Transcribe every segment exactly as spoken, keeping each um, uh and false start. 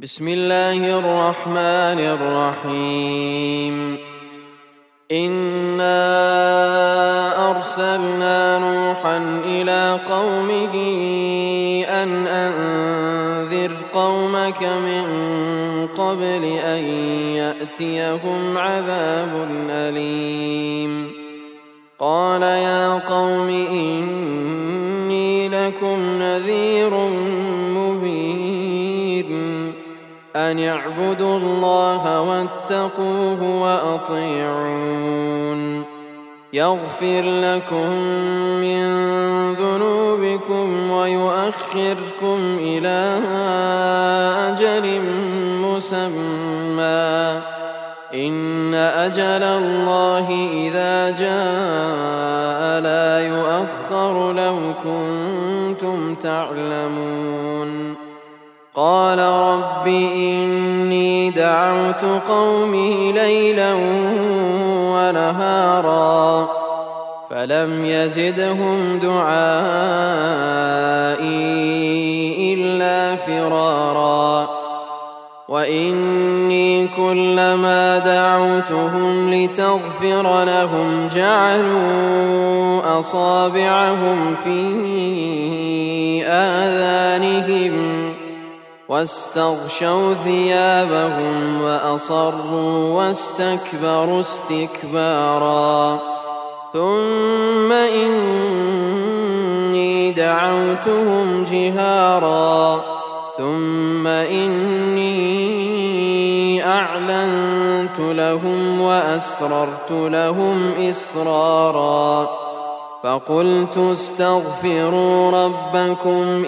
بسم الله الرحمن الرحيم. إنا أرسلنا نوحا إلى قومه أن أنذر قومك من قبل أن يأتيهم عذاب أليم. قال يا قوم إني لكم نذير مبين أن اعبدوا الله واتقوه وأطيعون يغفر لكم من ذنوبكم ويؤخركم إلى أجل مسمى إن أجل الله إذا جاء لا يؤخر لو كنتم تعلمون. قال رب إني دعوت قومي ليلا ونهارا فلم يزدهم دعائي إلا فرارا وإني كلما دعوتهم لتغفر لهم جعلوا أصابعهم في آذانهم واستغشوا ثيابهم وأصروا واستكبروا استكبارا ثم إني دعوتهم جهارا ثم إني أعلنت لهم وأسررت لهم إسرارا فقلت استغفروا ربكم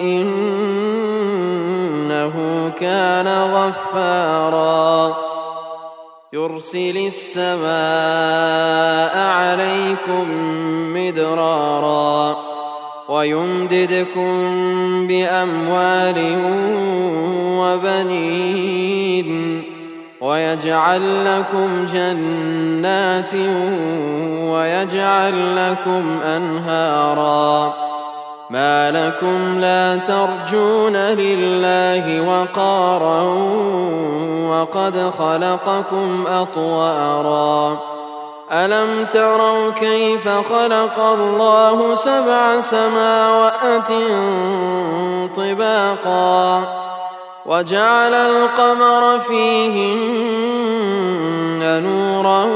إنه كان غفارا يرسل السماء عليكم مدرارا ويمددكم بأموال وبنين ويجعل لكم جنات ويجعل لكم أنهارا ما لكم لا ترجون لله وقارا وقد خلقكم أطوارا ألم تروا كيف خلق الله سبع سماوات طباقا وجعل القمر فيهن نورا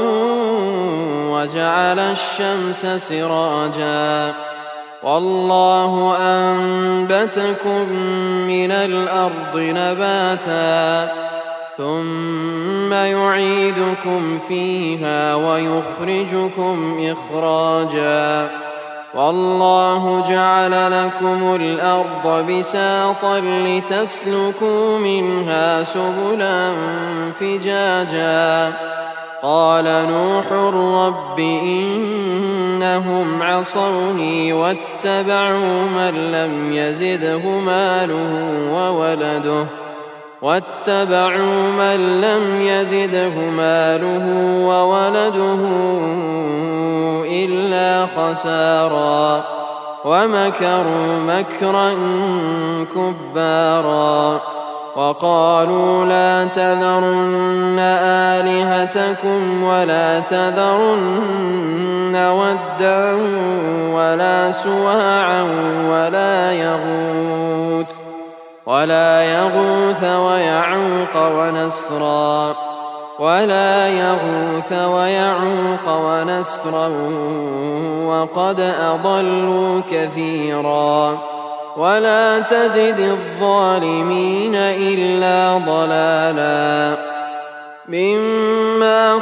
وجعل الشمس سراجا والله أنبتكم من الأرض نباتا ثم يعيدكم فيها ويخرجكم إخراجا والله جعل لكم الأرض بساطا لتسلكوا منها سبلا فجاجا قال نوح رب إنهم عصوني واتبعوا من لم يزده ماله وولده واتبعوا من لم يزده ماله وولده إلا خسارا ومكروا مكرا كبارا وقالوا لا تذرن آلهتكم ولا تذرن ودا ولا سواعا ولا يغوث ولا يغوث ويعوق ونسرا ولا يغوث ويعوق ونسرا وقد أضلوا كثيرا ولا تزد الظالمين إلا ضلالا مما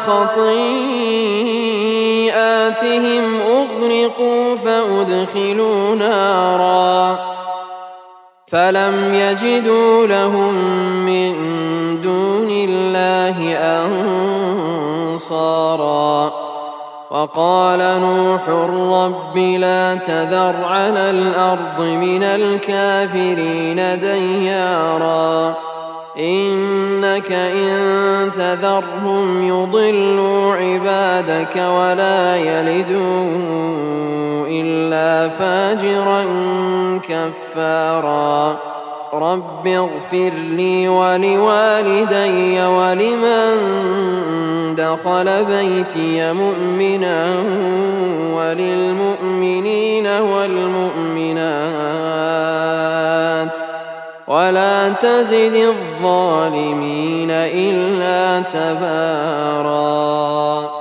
خطيئاتهم أغرقوا فأدخلوا نارا فلم يجدوا لهم من دون الله أنصارا وقال نوح رب لا تذر على الأرض من الكافرين ديارا إنك إن تذرهم يضلوا عبادك ولا يلدوا إلا فاجرا كفارا رب اغفر لي ولوالدي ولمن دخل بيتي مؤمنا وللمؤمنين والمؤمنات ولا تزد الظالمين إلا تباراً.